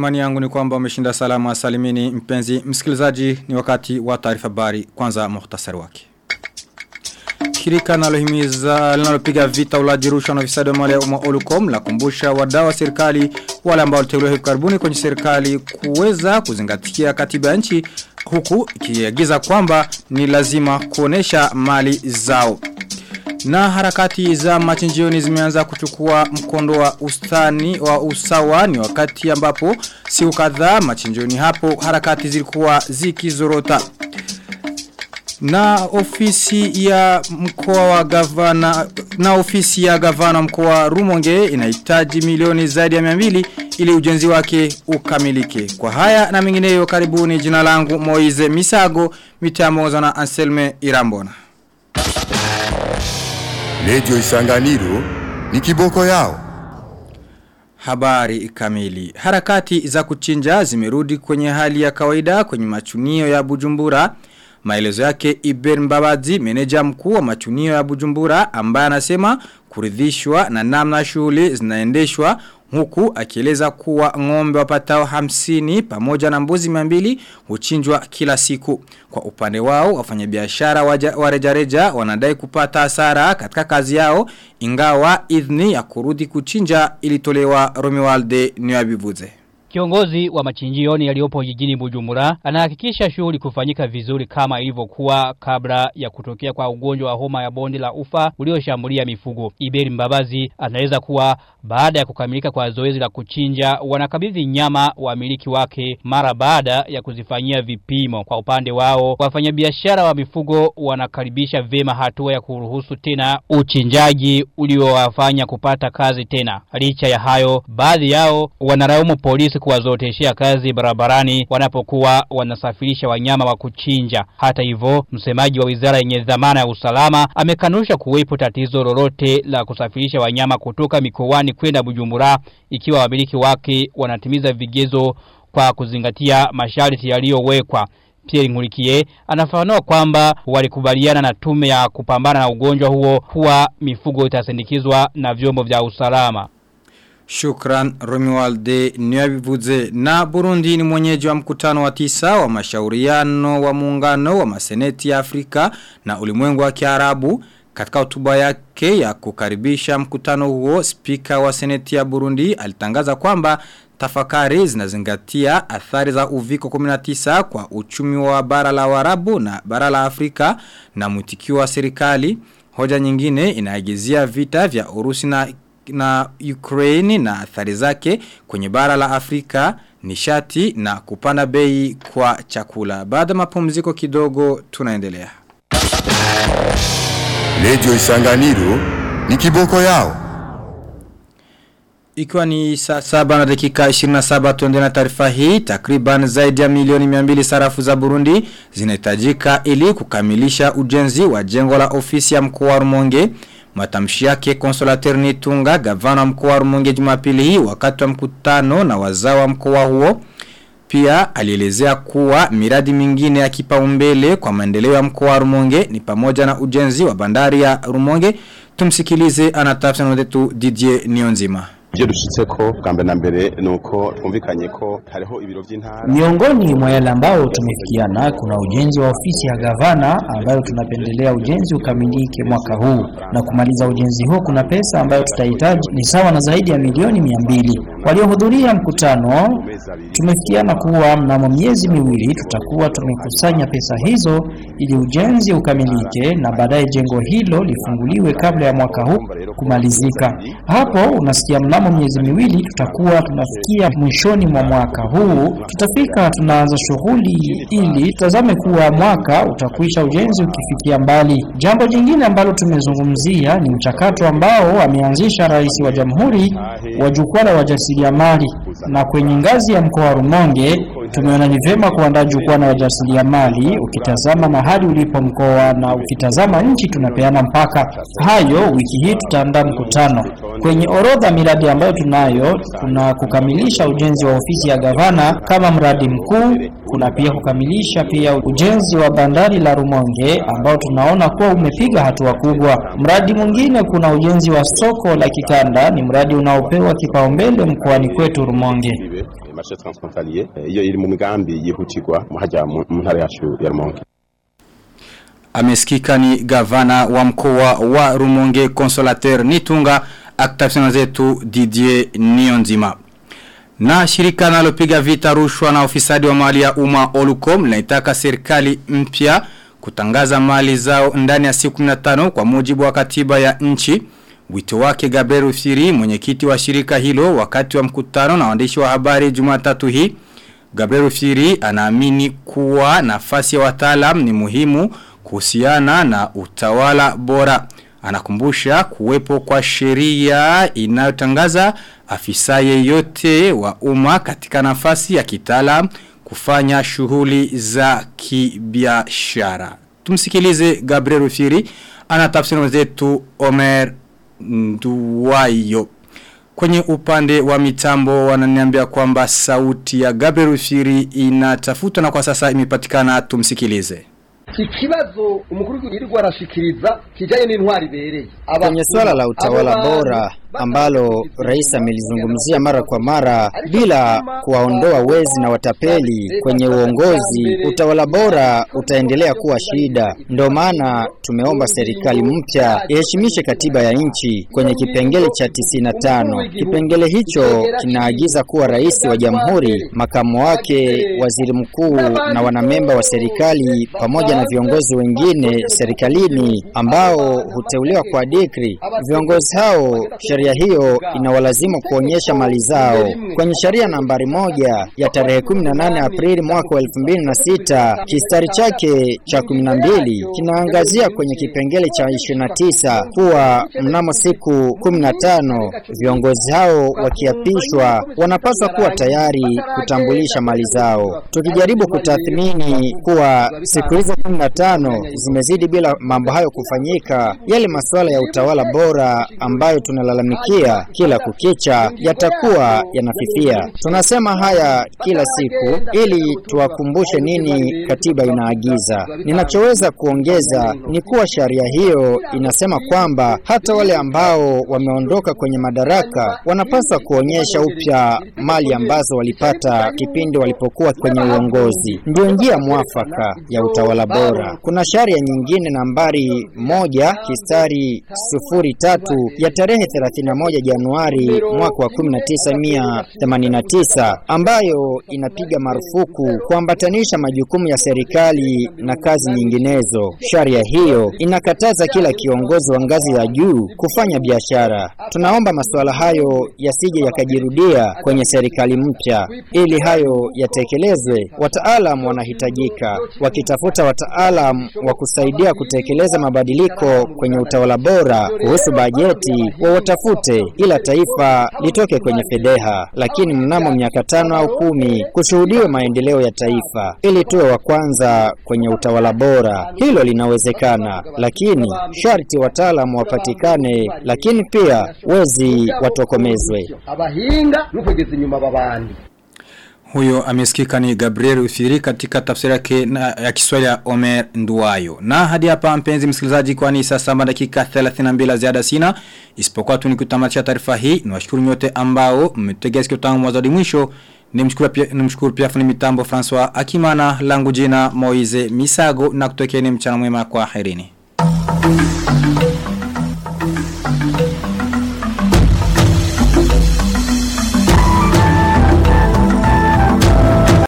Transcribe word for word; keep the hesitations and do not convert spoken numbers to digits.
Imani yangu ni kwamba umeshinda salama salimini mpenzi msikilizaji, ni wakati wa taarifa habari. Kwanza muhtasari wake. Shirika nalohimiza linalopiga vita ulaji rushwa na ufisadi wa mali ya umma Olucom la kumbusha wadau wa serikali wale ambao waliteuliwa hivi karibuni kwenye serikali kuweza kuzingatia katiba ya nchi, huku ikiagiza kwamba ni lazima kuonesha mali zao. Na harakati za machinjioni zimeanza kuchukua mkondo wa ustani wa usawa, ni wakati ambapo siku kadhaa machinjioni hapo harakati zilikuwa zikizorota. Na ofisi ya mkoa wa gavana na ofisi ya gavana mkoa wa Rumonge inahitaji milioni zaidi ya mia mbili ili ujenzi wake ukamilike. Kwa haya na mengineyo, karibuni. Jina langu Moize Misago, mitamoza na Anselme Irambona. Radio Isanganiro ni kiboko yao. Habari kamili. Harakati za kuchinja zimerudi kwenye hali ya kawaida kwenye machunio ya Bujumbura. Maelezo yake Iber Mbabazi, meneja mkuu wa machunio ya Bujumbura, ambaye anasema kuridhishwa na namna shughuli zinaendeshwa, huku akieleza kuwa ng'ombe wapatao hamsini pamoja na mbuzi mia mbili huchinjwa kila siku. Kwa upande wao, wafanyabiashara wa rejareja wanadai kupata hasara katika kazi yao, ingawa idhini ya kurudi kuchinja ilitolewa. Romualde Niwabivuze, kiongozi wa machinjioni yaliyopo jijini Bujumbura, anahakikisha shughuli kufanyika vizuri kama ilivyokuwa kabla ya kutokea kwa ugonjwa wa homa ya bonde la ufa ulioshambulia mifugo. Iberi Mbabazi anaeleza kuwa baada ya kukamilika kwa zoezi la kuchinja, wanakabidhi nyama wamiliki wake mara baada ya kuzifanyia vipimo. Kwa upande wao, wafanyabiashara wa mifugo wanakaribisha vema hatua ya kuruhusu tena uchinjaji uliowafanya kupata kazi tena. Licha ya hayo, baadhi yao wanalaumu polisi kuwazoteshea kazi barabarani wanapokuwa wanasafirisha wanyama wa kuchinja. Hata hivyo, msemaji wa wizara yenye dhamana ya usalama amekanusha kuwepo tatizo lolote la kusafirisha wanyama kutoka mikoani kwenda Bujumbura ikiwa wamiliki wake wanatimiza vigezo kwa kuzingatia masharti yaliyowekwa. Pierre Nkurikiye anafafanua kwamba walikubaliana na tume ya kupambana na ugonjwa huo kuwa mifugo itasindikizwa na vyombo vya usalama. Shukran Romualde Niwabivuze. Na Burundi ni mwenyeji wa mkutano wa tisa wa mashauriano wa muungano wa maseneti ya Afrika na ulimwengu wa Kiarabu. Katika hotuba yake ya kukaribisha mkutano huo, spika wa seneti ya Burundi alitangaza kwamba tafakari zinazingatia athari za uviko kumi na tisa kwa uchumi wa bara la Waarabu na bara la Afrika na mwitikio wa serikali. Hoja nyingine inaagizia vita vya Urusi na na Ukraine na athari zake kwenye bara la Afrika, nishati na kupanda bei kwa chakula. Baada mapumziko kidogo tunaendelea. Radio Isanganiro ni kiboko yao. Ikiwa ni saa saba na dakika ishirini na saba, tuende na taarifa hii. Takriban zaidi ya milioni mia mbili sarafu za Burundi zinahitajika ili kukamilisha ujenzi wa jengo la ofisi ya mkoa wa Rumonge. Matamshi yake Consolateur Nitunga, gavana mkoa wa Rumonge, Jumapili hii wakati wa mkutano na wazao wa mkoa huo. Pia alielezea kuwa miradi mingine ya kipaumbele kwa maendeleo ya mkoa wa Rumonge ni pamoja na ujenzi wa bandari ya Rumonge. Tumsikilize, anatafsiri wetu Didier Nionzima. Miongoni mwa yale ambao tumefikiana kuna ujenzi wa ofisi ya gavana ambayo tunapendelea ujenzi ukamilike mwaka huu, na kumaliza ujenzi huu kuna pesa ambayo tutahitaji ni sawa na zaidi ya milioni mia mbili. Waliohudhuria mkutano tumefikiana kuwa mnamo miezi miwili tutakuwa tumekusanya pesa hizo ili ujenzi ukamilike na baadaye jengo hilo lifunguliwe kabla ya mwaka huu kumalizika. Hapo unasikia mnamo miezi miwili tutakuwa tunafikia mwishoni mwa mwaka huu tutafika tunaanza shughuli ili tazame kuwa mwaka utakuisha ujenzi ukifikia mbali. Jambo jingine ambalo tumezungumzia ni mchakato ambao ameanzisha rais wa jamhuri wa jukwaa la wajasiriamali, na kwenye ngazi ya mkoa wa Rumonge tumeona ni vema kuandaa jukwaa la wajasiriamali. Ukitazama mahali ulipo mkoa na ukitazama nchi tunapeana mpaka hayo. Wiki hii tutaandaa mkutano. Kwenye orodha miradi ambayo tunayo kuna kukamilisha ujenzi wa ofisi ya gavana kama mradi mkuu, kuna pia kukamilisha pia ujenzi wa bandari la Rumonge ambao tunaona kuwa umepiga hatua kubwa. Mradi mwingine kuna ujenzi wa soko la kikanda, ni mradi unaopewa kipaumbele mkoani kwetu Rumonge. marché transfrontalier iyo iri mu migambi yihutirwa mu haja mu ntara yacu ya Rumonge. Amesikika ni gavana wa mkoa wa Rumonge Consolateur Nitunga akitafsiri zetu Didier Nionzima. Na shirika nalopiga vita rushwa na ufisadi wa mali ya umma Olucom linaitaka serikali mpya kutangaza mali zao ndani ya siku kumi na tano kwa mujibu wa katiba ya nchi. Wito wake Gabriel Rufyiri, mwenyekiti wa shirika hilo, wakati wa mkutano na waandishi wa habari Jumatatu hii. Gabriel Rufyiri anaamini kuwa nafasi ya wataalam ni muhimu kuhusiana na utawala bora. Anakumbusha kuwepo kwa sheria inayotangaza afisa yeyote wa umma katika nafasi ya kitaalam kufanya shughuli za kibiashara. Tumsikilize Gabriel Rufyiri, anatafsiri zetu Omer Nduwayo. Kwenye upande wa mitambo wananiambia kwamba sauti ya Gabriel Rufyiri inatafuta na kwa sasa imepatikana. Tumsikilize. Ikibazo umukuru w'igihugu arashikiriza kijanye n'intwari bereye kwenye swala la utawala bora ambalo rais amelizungumzia mara kwa mara bila kuwaondoa wezi na watapeli kwenye uongozi, utawala bora utaendelea kuwa shida. Ndio maana tumeomba serikali mpya iheshimishe katiba ya nchi kwenye kipengele cha tisini na tano. Kipengele hicho kinaagiza kuwa rais wa jamhuri, makamu wake, waziri mkuu na wanamemba wa serikali pamoja na viongozi wengine serikalini ambao huteuliwa kwa dekri. Viongozi hao, sheria hiyo inawalazimu kuonyesha mali zao. Kwenye sheria nambari moja ya tarehe kumi na nane Aprili mwaka wa elfu mbili na sita, kistari chake cha kumi na mbili kinaangazia kwenye kipengele cha ishirini na tisa kuwa mnamo siku kumi na tano viongozi hao wakiapishwa wanapaswa kuwa tayari kutambulisha mali zao. Tukijaribu kutathmini kuwa siku hizo kumi na tano zimezidi bila mambo hayo kufanyika, yale masuala ya utawala bora ambayo tunalalamikia kila kukicha yatakuwa yanafifia. Tunasema haya kila siku ili tuwakumbushe nini katiba inaagiza. Ninachoweza kuongeza ni kuwa sheria hiyo inasema kwamba hata wale ambao wameondoka kwenye madaraka wanapaswa kuonyesha upya mali ambazo walipata kipindi walipokuwa kwenye uongozi. Ndio njia mwafaka ya utawala bora. Kuna sheria nyingine nambari moja kistari sufuri tatu ya tarehe thelathini na moja Januari mwaka wa kumi na tisa mia themanini na tisa ambayo inapiga marufuku kuambatanisha majukumu ya serikali na kazi nyinginezo. Sheria hiyo inakataza kila kiongozi wa ngazi ya juu kufanya biashara. Tunaomba masuala hayo yasije yakajirudia kwenye serikali mpya. Ili hayo yatekelezwe, wataalamu wanahitajika. Wakitafuta wataalamu wa kusaidia kutekeleza mabadiliko kwenye utawala bora kuhusu bajeti, wawatafute ila taifa litoke kwenye fedheha. Lakini mnamo miaka tano au kumi kushuhudiwe maendeleo ya taifa ili tuwe wa kwanza kwenye utawala bora. Hilo linawezekana, lakini sharti wataalamu wapatikane, lakini pia wezi watokomezwe. Abahinga nukugeza inyuma babandi. Huyo amesikika ni Gabriel Rufyiri katika tafsiri yake ya Kiswahili ya Omer Nduwayo. Na hadi hapa mpenzi msikilizaji, kwani sasa dakika thelathini na mbili ziada sina, isipokuwa tu nikutamatisha taarifa hii. Niwashukuru nyote ambao mmetegea sikio tangu mwanzo hadi mwisho. Nimshukuru pia nimshukuru pia fundi mitambo Francois Akimana, langu jina Moize Misago, na kutokeeni mchana mwema, kwa herini.